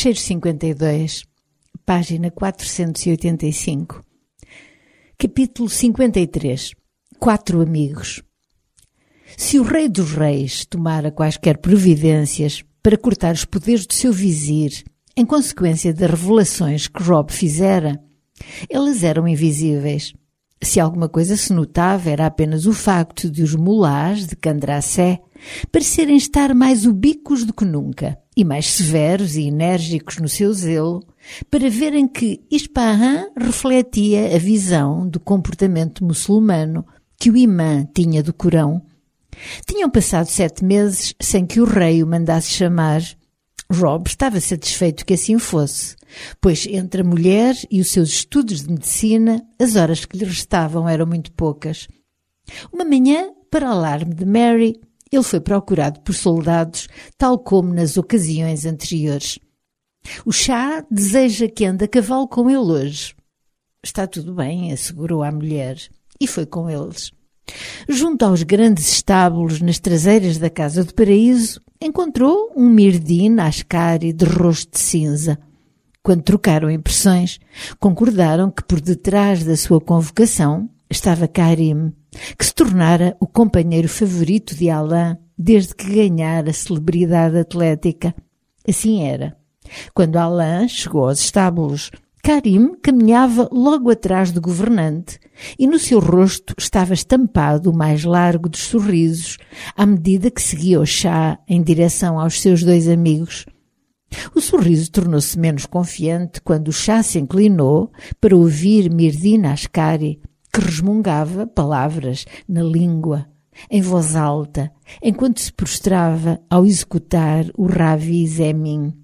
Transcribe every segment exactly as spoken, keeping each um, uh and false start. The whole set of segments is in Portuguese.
Fecheiro cinquenta e dois, página quatrocentos e oitenta e cinco. Capítulo cinquenta e três. Quatro amigos. Se o rei dos reis tomara quaisquer providências para cortar os poderes do seu vizir, em consequência das revelações que Rob fizera, elas eram invisíveis. Se alguma coisa se notava, era apenas o facto de os mulás de Candracé parecerem estar mais ubíquos do que nunca e mais severos e enérgicos no seu zelo, para verem que Ispahan refletia a visão do comportamento muçulmano que o imã tinha do Corão. Tinham passado sete meses sem que o rei o mandasse chamar. Rob estava satisfeito que assim fosse, pois entre a mulher e os seus estudos de medicina, as horas que lhe restavam eram muito poucas. Uma manhã, para alarme de Mary, ele foi procurado por soldados, tal como nas ocasiões anteriores. O chá deseja que ande a cavalo com ele hoje. Está tudo bem, assegurou a mulher, e foi com eles. Junto aos grandes estábulos nas traseiras da Casa do Paraíso, encontrou um Mirdin Ascari de rosto de cinza. Quando trocaram impressões, concordaram que por detrás da sua convocação estava Karim, que se tornara o companheiro favorito de Alain desde que ganhara celebridade atlética. Assim era. Quando Alain chegou aos estábulos, Karim caminhava logo atrás do governante e no seu rosto estava estampado o mais largo dos sorrisos à medida que seguia o chá em direção aos seus dois amigos. O sorriso tornou-se menos confiante quando o chá se inclinou para ouvir Mirdin Ascari, que resmungava palavras na língua, em voz alta, enquanto se prostrava ao executar o Ravi Zemin.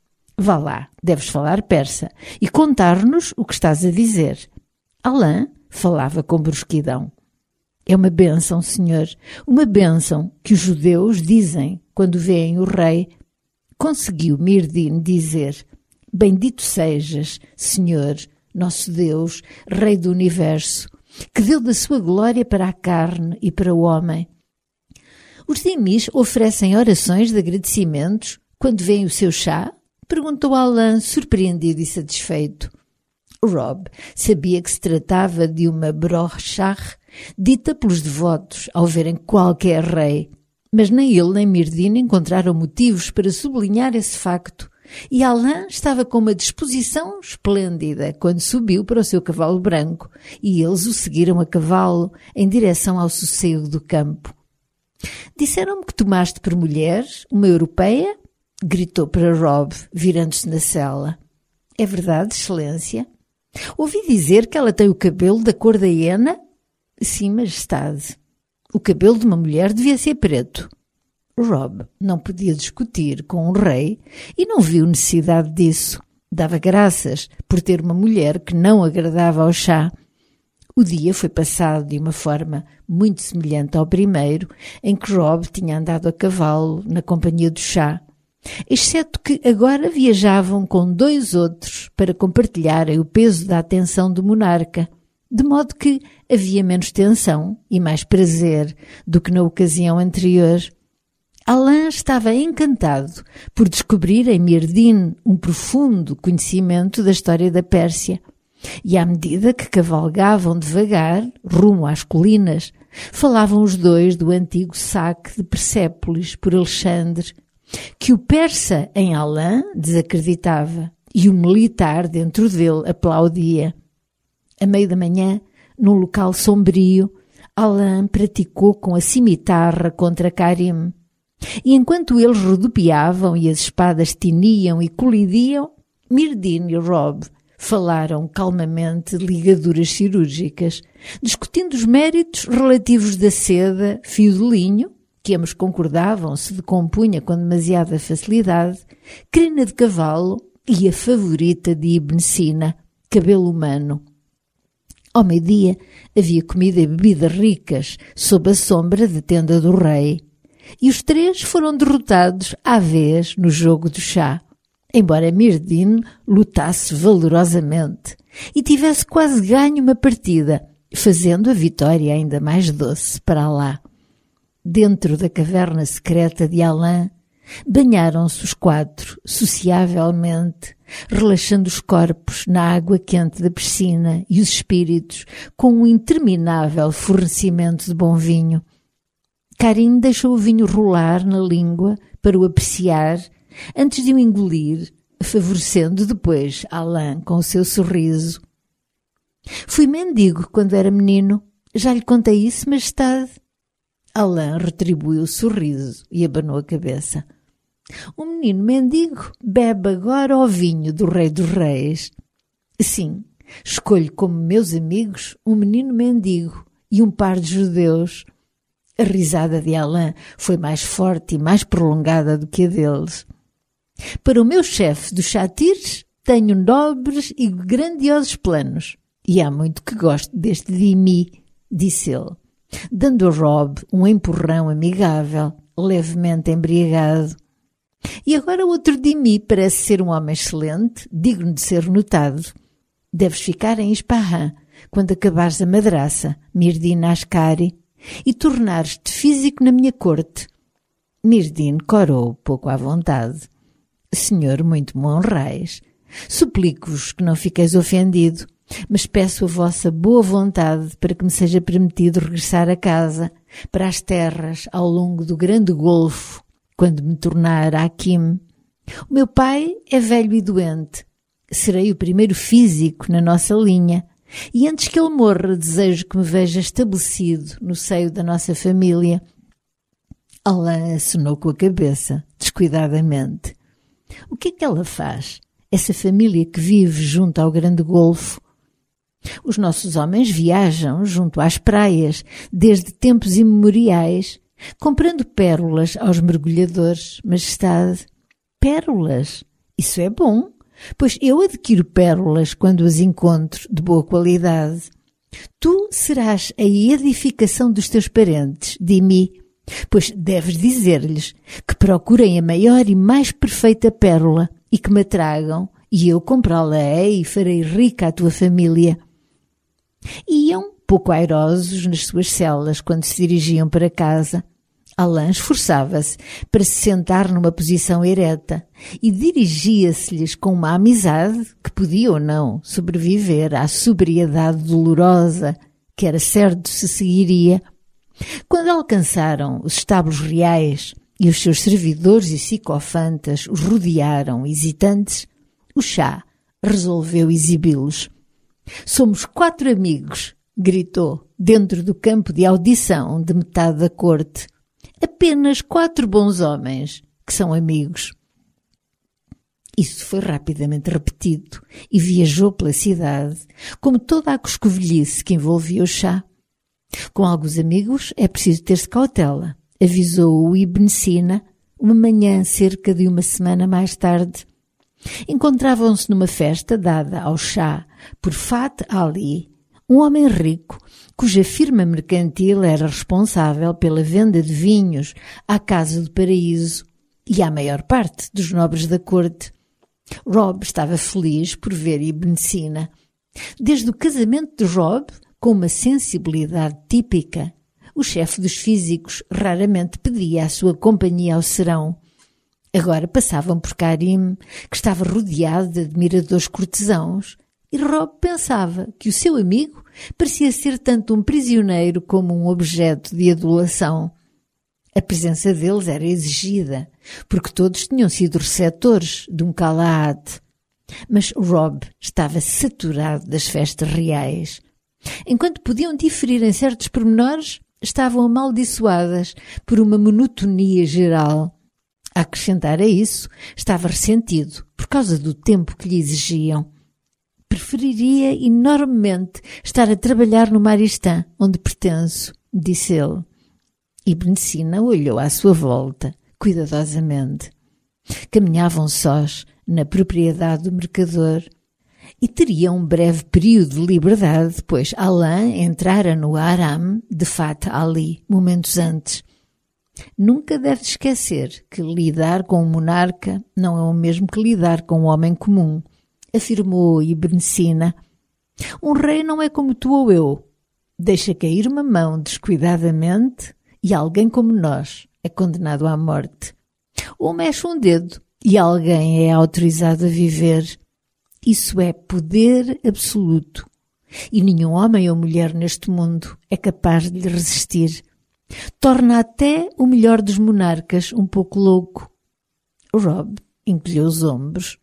Vá lá, deves falar persa e contar-nos o que estás a dizer. Alain falava com brusquidão. É uma bênção, senhor, uma bênção que os judeus dizem quando veem o rei. Conseguiu Mirdin dizer: bendito sejas, senhor, nosso Deus, rei do universo, que deu da sua glória para a carne e para o homem. Os dhimis oferecem orações de agradecimentos quando veem o seu chá? Perguntou Alain, surpreendido e satisfeito. Rob sabia que se tratava de uma brochah dita pelos devotos ao verem qualquer rei, mas nem ele nem Mirdin encontraram motivos para sublinhar esse facto, e Alain estava com uma disposição esplêndida quando subiu para o seu cavalo branco e eles o seguiram a cavalo em direção ao sossego do campo. Disseram-me que tomaste por mulher uma europeia? Gritou para Rob, virando-se na cela. É verdade, excelência? Ouvi dizer que ela tem o cabelo da cor da hiena? Sim, majestade. O cabelo de uma mulher devia ser preto. Rob não podia discutir com um rei e não viu necessidade disso. Dava graças por ter uma mulher que não agradava ao chá. O dia foi passado de uma forma muito semelhante ao primeiro, em que Rob tinha andado a cavalo na companhia do chá, exceto que agora viajavam com dois outros para compartilharem o peso da atenção do monarca, de modo que havia menos tensão e mais prazer do que na ocasião anterior. Alain estava encantado por descobrir em Mirdin um profundo conhecimento da história da Pérsia, e à medida que cavalgavam devagar, rumo às colinas, falavam os dois do antigo saque de Persépolis por Alexandre, que o persa em Alain desacreditava e o militar dentro dele aplaudia. A meio da manhã, num local sombrio, Alain praticou com a cimitarra contra Karim. E enquanto eles rodopiavam e as espadas tiniam e colidiam, Mirdin e Rob falaram calmamente de ligaduras cirúrgicas, discutindo os méritos relativos da seda, fio de linho, que ambos concordavam se decompunha com demasiada facilidade, crina de cavalo e a favorita de Ibn Sina, cabelo humano. Ao meio-dia havia comida e bebida ricas sob a sombra da tenda do rei, e os três foram derrotados à vez no jogo do chá, embora Mirdin lutasse valorosamente e tivesse quase ganho uma partida, fazendo a vitória ainda mais doce para Alá. Dentro da caverna secreta de Alain, banharam-se os quatro, sociavelmente, relaxando os corpos na água quente da piscina e os espíritos com um interminável fornecimento de bom vinho. Karin deixou o vinho rolar na língua para o apreciar antes de o engolir, favorecendo depois Alain com o seu sorriso. Fui mendigo quando era menino. Já lhe contei isso, majestade? Alain retribuiu o sorriso e abanou a cabeça. Um menino mendigo bebe agora o vinho do Rei dos Reis. Sim, escolho como meus amigos um menino mendigo e um par de judeus. A risada de Alain foi mais forte e mais prolongada do que a deles. Para o meu chefe dos Chatirs, tenho nobres e grandiosos planos. E há muito que gosto deste Dimi, disse ele, dando a Rob um empurrão amigável, levemente embriagado. E agora outro Dimi parece ser um homem excelente, digno de ser notado. Deves ficar em Ispahan, quando acabares a madraça, Mirdin Ascari, e tornares-te físico na minha corte. Mirdin corou pouco à vontade. Senhor, muito me honrais. Suplico-vos que não fiqueis ofendido, mas peço a vossa boa vontade para que me seja permitido regressar a casa, para as terras, ao longo do grande golfo, quando me tornar Hakim. O meu pai é velho e doente. Serei o primeiro físico na nossa linha, e antes que ele morra desejo que me veja estabelecido no seio da nossa família. Alain acenou com a cabeça, descuidadamente. O que é que ela faz, essa família que vive junto ao grande golfo? Os nossos homens viajam junto às praias, desde tempos imemoriais, comprando pérolas aos mergulhadores, majestade. Pérolas? Isso é bom, pois eu adquiro pérolas quando as encontro de boa qualidade. Tu serás a edificação dos teus parentes, Dimi, pois deves dizer-lhes que procurem a maior e mais perfeita pérola e que me a tragam, e eu comprá-la-ei e farei rica a tua família. Iam pouco airosos nas suas celas quando se dirigiam para casa. Alain esforçava-se para se sentar numa posição ereta e dirigia-se-lhes com uma amizade que podia ou não sobreviver à sobriedade dolorosa que era certo se seguiria. Quando alcançaram os estábulos reais e os seus servidores e sicofantas os rodearam hesitantes, o chá resolveu exibi-los. Somos quatro amigos, gritou, dentro do campo de audição de metade da corte. Apenas quatro bons homens, que são amigos. Isso foi rapidamente repetido e viajou pela cidade, como toda a coscovilhice que envolvia o chá. Com alguns amigos é preciso ter-se cautela, avisou o Ibn Sina, uma manhã cerca de uma semana mais tarde. Encontravam-se numa festa dada ao chá por Fat Ali, um homem rico, cuja firma mercantil era responsável pela venda de vinhos à Casa do Paraíso e à maior parte dos nobres da corte. Rob estava feliz por ver Ibn Sina. Desde o casamento de Rob, com uma sensibilidade típica, o chefe dos físicos raramente pedia a sua companhia ao serão. Agora passavam por Karim, que estava rodeado de admiradores cortesãos, e Rob pensava que o seu amigo parecia ser tanto um prisioneiro como um objeto de adulação. A presença deles era exigida, porque todos tinham sido receptores de um Calaad. Mas Rob estava saturado das festas reais. Enquanto podiam diferir em certos pormenores, estavam amaldiçoadas por uma monotonia geral. A acrescentar a isso, estava ressentido por causa do tempo que lhe exigiam. Preferiria enormemente estar a trabalhar no Maristã, onde pertenço, disse ele. Ibn Sina olhou à sua volta, cuidadosamente. Caminhavam sós na propriedade do mercador e teriam um breve período de liberdade, pois Alain entrara no Haram de Fat Ali momentos antes. Nunca deve esquecer que lidar com um monarca não é o mesmo que lidar com um homem comum, afirmou Ibn Sina. Um rei não é como tu ou eu. Deixa cair uma mão descuidadamente e alguém como nós é condenado à morte. ou mexe um dedo e alguém é autorizado a viver. Isso é poder absoluto. E nenhum homem ou mulher neste mundo é capaz de lhe resistir. Torna até o melhor dos monarcas um pouco louco. Rob encolheu os ombros.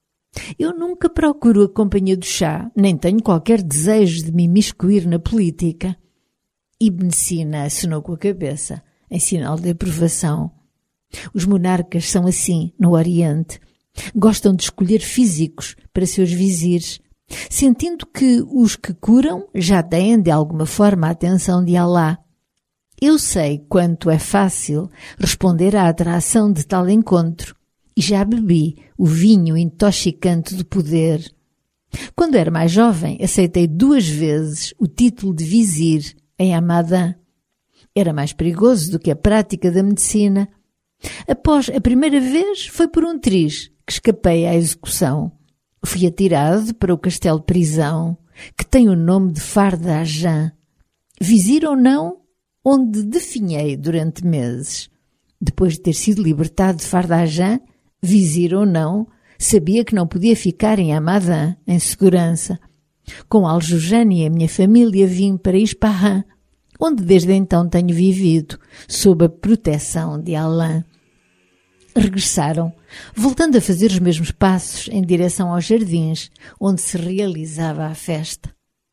Eu nunca procuro a companhia do chá, nem tenho qualquer desejo de me imiscuir na política. Ibn Sina assinou com a cabeça, em sinal de aprovação. Os monarcas são assim, no Oriente. Gostam de escolher físicos para seus vizires, sentindo que os que curam já têm de alguma forma a atenção de Alá. Eu sei quanto é fácil responder à atração de tal encontro e já bebi o vinho intoxicante do poder. Quando era mais jovem, aceitei duas vezes o título de vizir em Hamadan. Era mais perigoso do que a prática da medicina. Após a primeira vez, foi por um triz que escapei à execução. Fui atirado para o castelo-prisão, que tem o nome de Farda Ajan. Vizir ou não, onde definhei durante meses. Depois de ter sido libertado de Farda Ajan, vizir ou não, sabia que não podia ficar em Hamadan, em segurança. Com Al-Jujani e a minha família vim para Ispahan, onde desde então tenho vivido, sob a proteção de Alã. Regressaram, voltando a fazer os mesmos passos em direção aos jardins, onde se realizava a festa.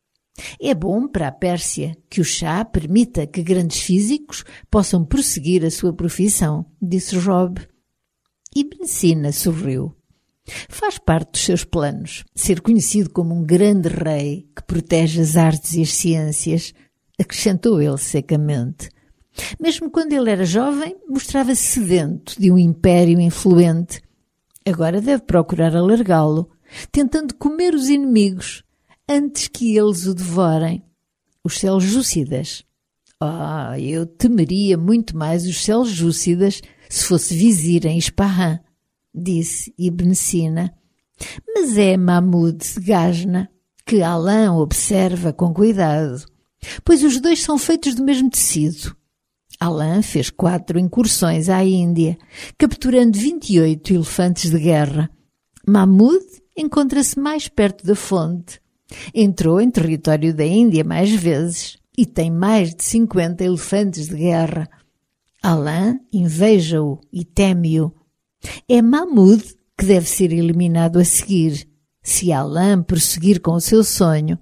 É bom para a Pérsia que o chá permita que grandes físicos possam prosseguir a sua profissão, disse Rob. Ibn Sina sorriu. Faz parte dos seus planos ser conhecido como um grande rei que protege as artes e as ciências, acrescentou ele secamente. Mesmo quando ele era jovem, mostrava-se sedento de um império influente. Agora deve procurar alargá-lo, tentando comer os inimigos antes que eles o devorem. Os seljúcidas. Ah, eu temeria muito mais os seljúcidas se fosse vizir em Ispahan, disse Ibn Sina. Mas é Mahmud de Gazna que Alã observa com cuidado, pois os dois são feitos do mesmo tecido. Alã fez quatro incursões à Índia, capturando vinte e oito elefantes de guerra. Mahmud encontra-se mais perto da fonte. Entrou em território da Índia mais vezes e tem mais de cinquenta elefantes de guerra. Alã inveja-o e teme-o. É Mahmud que deve ser eliminado a seguir, se Alã prosseguir com o seu sonho.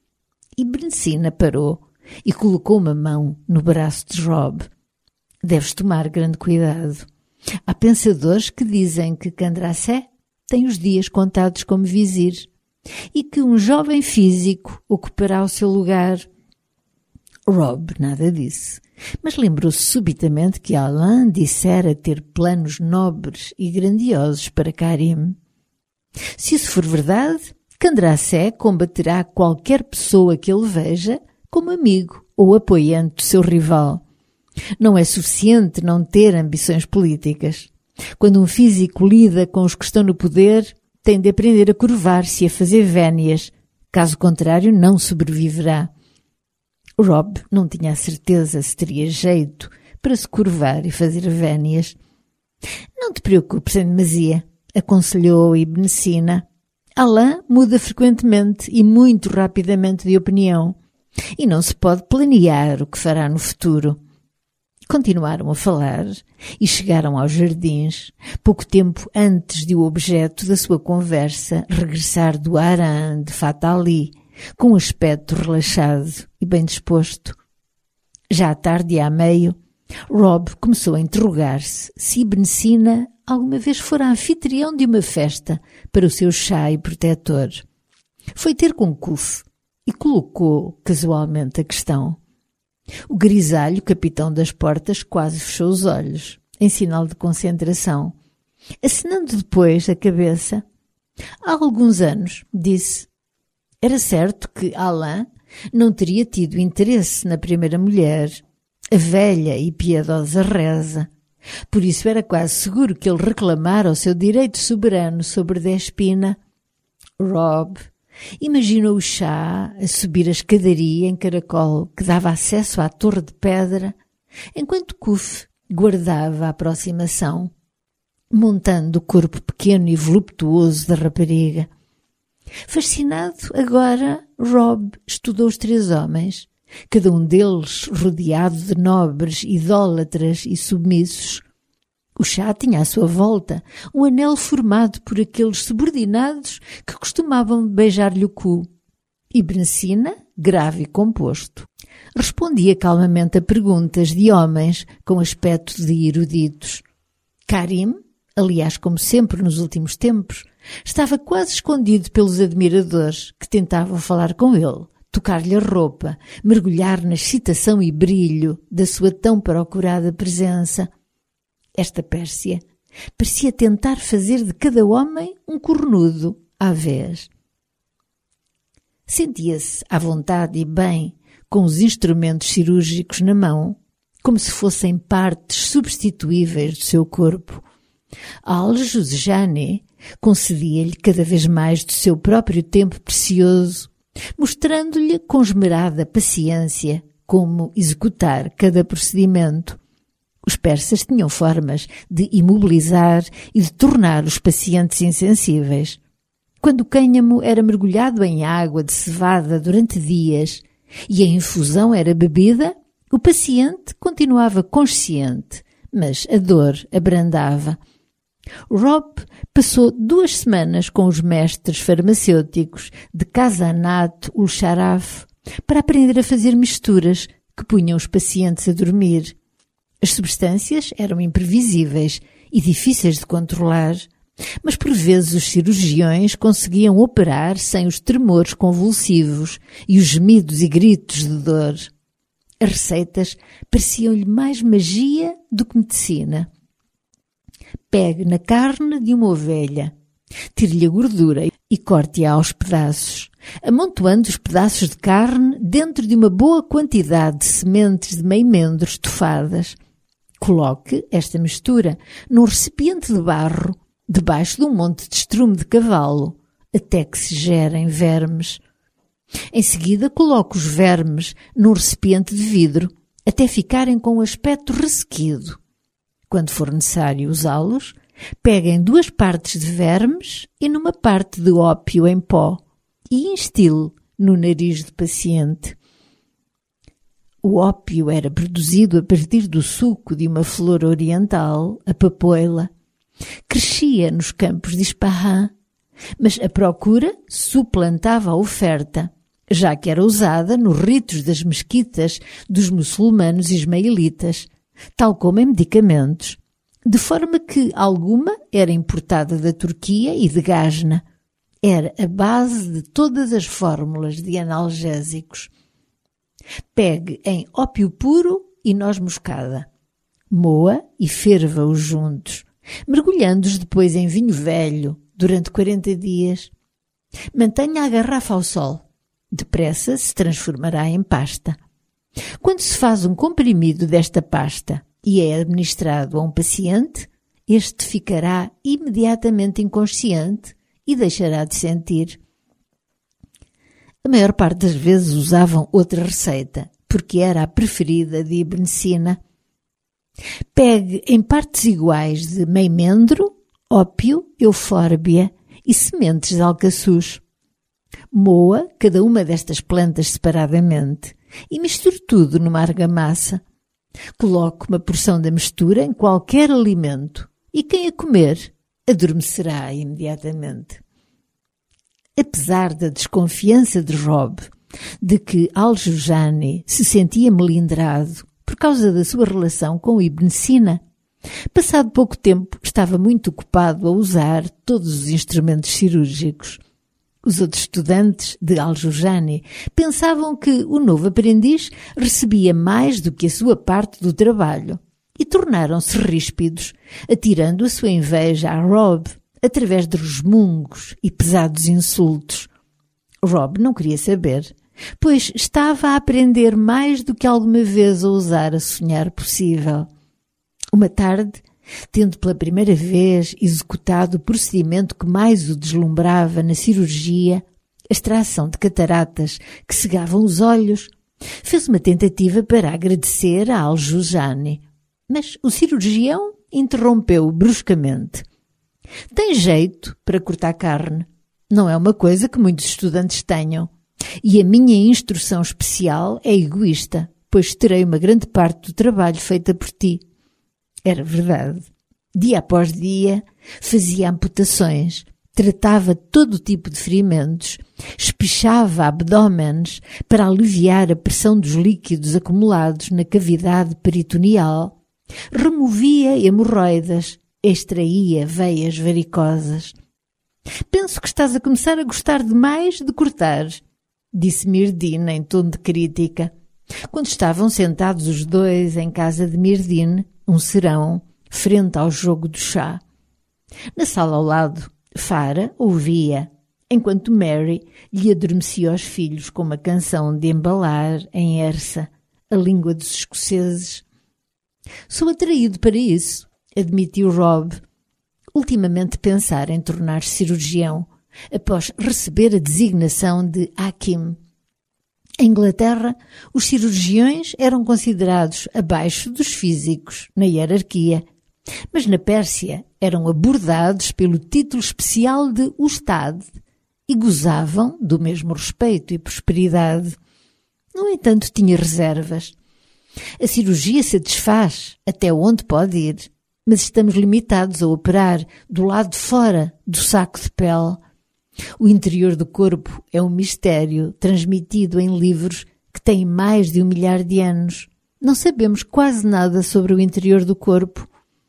Ibn Sina parou e colocou uma mão no braço de Rob. Deves tomar grande cuidado. Há pensadores que dizem que Candrasé tem os dias contados como vizir e que um jovem físico ocupará o seu lugar. Rob nada disse, mas lembrou-se subitamente que Alã dissera ter planos nobres e grandiosos para Karim. Se isso for verdade, Candrasé combaterá qualquer pessoa que ele veja como amigo ou apoiante do seu rival. Não é suficiente não ter ambições políticas. Quando um físico lida com os que estão no poder, tem de aprender a curvar-se e a fazer vénias. Caso contrário, não sobreviverá. Rob não tinha a certeza se teria jeito para se curvar e fazer vénias. Não te preocupes em demasia, aconselhou Ibn Sina. Alã muda frequentemente e muito rapidamente de opinião, e não se pode planear o que fará no futuro. Continuaram a falar e chegaram aos jardins, pouco tempo antes de o objeto da sua conversa regressar do harã de Fat Ali, com um aspecto relaxado e bem disposto. Já à tarde e à meio, Rob começou a interrogar-se se Ibn Sina alguma vez fora anfitrião de uma festa para o seu chá e protetor. Foi ter com Kuf e colocou casualmente a questão. O grisalho, capitão das portas, quase fechou os olhos, em sinal de concentração, acenando depois a cabeça. Há alguns anos, disse. Era certo que Alã não teria tido interesse na primeira mulher, a velha e piedosa Reza. Por isso era quase seguro que ele reclamara o seu direito soberano sobre Despina. Rob imaginou o chá a subir a escadaria em caracol que dava acesso à torre de pedra, enquanto Kuf guardava a aproximação. montando o corpo pequeno e voluptuoso da rapariga. Fascinado, agora, Rob estudou os três homens, cada um deles rodeado de nobres, idólatras e submissos. O chá tinha à sua volta um anel formado por aqueles subordinados que costumavam beijar-lhe o cu. E Bencina, grave e composto, respondia calmamente a perguntas de homens com aspecto de eruditos. Karim, aliás, como sempre nos últimos tempos, estava quase escondido pelos admiradores que tentavam falar com ele, tocar-lhe a roupa, mergulhar na excitação e brilho da sua tão procurada presença. Esta Pérsia parecia tentar fazer de cada homem um cornudo à vez. Sentia-se à vontade e bem com os instrumentos cirúrgicos na mão, como se fossem partes substituíveis do seu corpo. Al-Juzjani concedia-lhe cada vez mais do seu próprio tempo precioso, mostrando-lhe com esmerada paciência como executar cada procedimento. Os persas tinham formas de imobilizar e de tornar os pacientes insensíveis. Quando o cânhamo era mergulhado em água de cevada durante dias e a infusão era bebida, o paciente continuava consciente, mas a dor abrandava. Rob passou duas semanas com os mestres farmacêuticos de Kazanat ul-Sharaf para aprender a fazer misturas que punham os pacientes a dormir. As substâncias eram imprevisíveis e difíceis de controlar, mas por vezes os cirurgiões conseguiam operar sem os tremores convulsivos e os gemidos e gritos de dor. As receitas pareciam-lhe mais magia do que medicina. Pegue na carne de uma ovelha, tire-lhe a gordura e corte-a aos pedaços, amontoando os pedaços de carne dentro de uma boa quantidade de sementes de meimendro estofadas. Coloque esta mistura num recipiente de barro, debaixo de um monte de estrume de cavalo, até que se gerem vermes. Em seguida, coloque os vermes num recipiente de vidro, até ficarem com um aspecto ressequido. Quando for necessário usá-los, peguem duas partes de vermes e numa parte de ópio em pó e instile no nariz do paciente. O ópio era produzido a partir do suco de uma flor oriental, a papoila. Crescia nos campos de Ispahan, mas a procura suplantava a oferta, já que era usada nos ritos das mesquitas dos muçulmanos ismaelitas, tal como em medicamentos, de forma que alguma era importada da Turquia e de Gazna. Era a base de todas as fórmulas de analgésicos. Pegue em ópio puro e noz moscada. Moa e ferva-os juntos, mergulhando-os depois em vinho velho durante quarenta dias. Mantenha a garrafa ao sol. Depressa se transformará em pasta. Quando se faz um comprimido desta pasta e é administrado a um paciente, este ficará imediatamente inconsciente e deixará de sentir. A maior parte das vezes usavam outra receita, porque era a preferida de Ibn Sina. Pegue em partes iguais de meimendro, ópio, eufórbia e sementes de alcaçuz. Moa cada uma destas plantas separadamente e misture tudo numa argamassa. Coloque uma porção da mistura em qualquer alimento e quem a comer adormecerá imediatamente. Apesar da desconfiança de Rob de que Al-Juzjani se sentia melindrado por causa da sua relação com Ibn Sina, passado pouco tempo estava muito ocupado a usar todos os instrumentos cirúrgicos. Os outros estudantes de Al-Juzjani pensavam que o novo aprendiz recebia mais do que a sua parte do trabalho e tornaram-se ríspidos, atirando a sua inveja a Rob através de resmungos e pesados insultos. Rob não queria saber, pois estava a aprender mais do que alguma vez ousara sonhar possível. Uma tarde, tendo pela primeira vez executado o procedimento que mais o deslumbrava na cirurgia, a extração de cataratas que cegavam os olhos, fez uma tentativa para agradecer a Al-Juzjani, mas o cirurgião interrompeu bruscamente. Tem jeito para cortar carne. Não é uma coisa que muitos estudantes tenham. E a minha instrução especial é egoísta, pois terei uma grande parte do trabalho feita por ti. Era verdade. Dia após dia, fazia amputações, tratava todo tipo de ferimentos, espichava abdômenes para aliviar a pressão dos líquidos acumulados na cavidade peritoneal, removia hemorroidas, extraía veias varicosas. Penso que estás a começar a gostar demais de cortar, disse Myrdhinn em tom de crítica, quando estavam sentados os dois em casa de Myrdhinn, um serão, frente ao jogo do chá. Na sala ao lado, Farah ouvia, enquanto Mary lhe adormecia aos filhos com uma canção de embalar em Ersa, a língua dos escoceses. Sou atraído para isso, admitiu Rob. Ultimamente pensar em tornar-se cirurgião, após receber a designação de Hakim. Em Inglaterra, os cirurgiões eram considerados abaixo dos físicos na hierarquia, mas na Pérsia eram abordados pelo título especial de Ustad e gozavam do mesmo respeito e prosperidade. No entanto, tinha reservas. A cirurgia se desfaz até onde pode ir, mas estamos limitados a operar do lado de fora do saco de pele. O interior do corpo é um mistério transmitido em livros que têm mais de um milhar de anos. Não sabemos quase nada sobre o interior do corpo.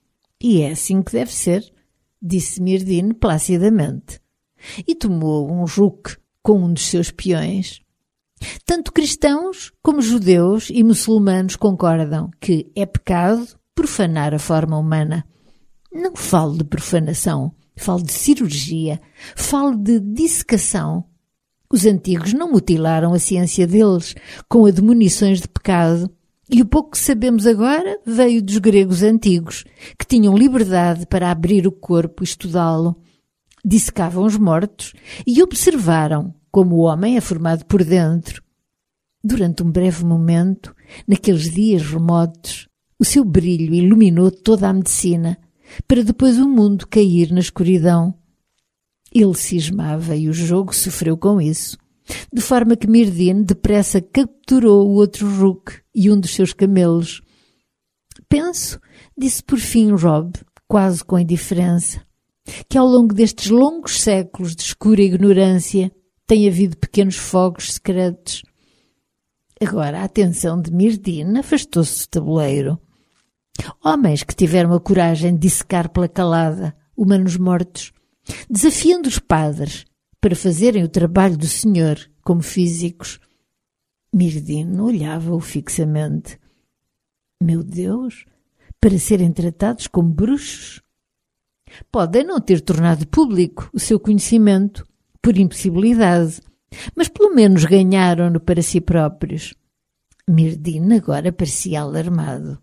E é assim que deve ser, disse Myrdhinn placidamente. E tomou um juque com um dos seus peões. Tanto cristãos como judeus e muçulmanos concordam que é pecado profanar a forma humana. Não falo de profanação, falo de cirurgia, falo de dissecação. Os antigos não mutilaram a ciência deles com admonições de pecado, e o pouco que sabemos agora veio dos gregos antigos, que tinham liberdade para abrir o corpo e estudá-lo. Dissecavam os mortos e observaram como o homem é formado por dentro. Durante um breve momento, naqueles dias remotos, o seu brilho iluminou toda a medicina, para depois o mundo cair na escuridão. Ele cismava e o jogo sofreu com isso, de forma que Myrdhinn depressa capturou o outro Rook e um dos seus camelos. Penso, disse por fim Rob, quase com indiferença, que ao longo destes longos séculos de escura ignorância tem havido pequenos fogos secretos. Agora a atenção de Myrdhinn afastou-se do tabuleiro. Homens que tiveram a coragem de dissecar pela calada humanos mortos, desafiando os padres para fazerem o trabalho do Senhor como físicos. Myrdhinn olhava-o fixamente. Meu Deus, para serem tratados como bruxos? Podem não ter tornado público o seu conhecimento, por impossibilidade, mas pelo menos ganharam-no para si próprios. Myrdhinn agora parecia alarmado.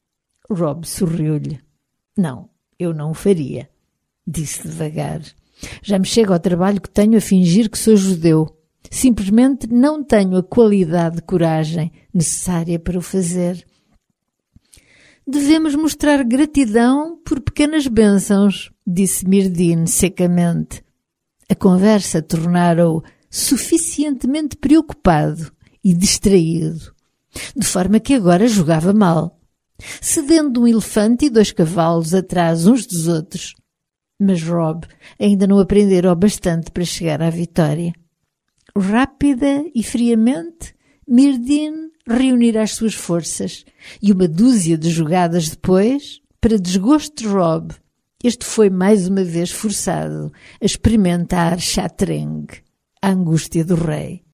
Rob sorriu-lhe. Não, eu não o faria, disse devagar. Já me chega ao trabalho que tenho a fingir que sou judeu. Simplesmente não tenho a qualidade de coragem necessária para o fazer. Devemos mostrar gratidão por pequenas bênçãos, disse Myrdhinn secamente. A conversa tornara-o suficientemente preocupado e distraído, de forma que agora jogava mal, cedendo um elefante e dois cavalos atrás uns dos outros. Mas Rob ainda não aprendera o bastante para chegar à vitória. Rápida e friamente, Myrdhinn reunira as suas forças e uma dúzia de jogadas depois, para desgosto de Rob, este foi mais uma vez forçado a experimentar Shatreng, a angústia do rei.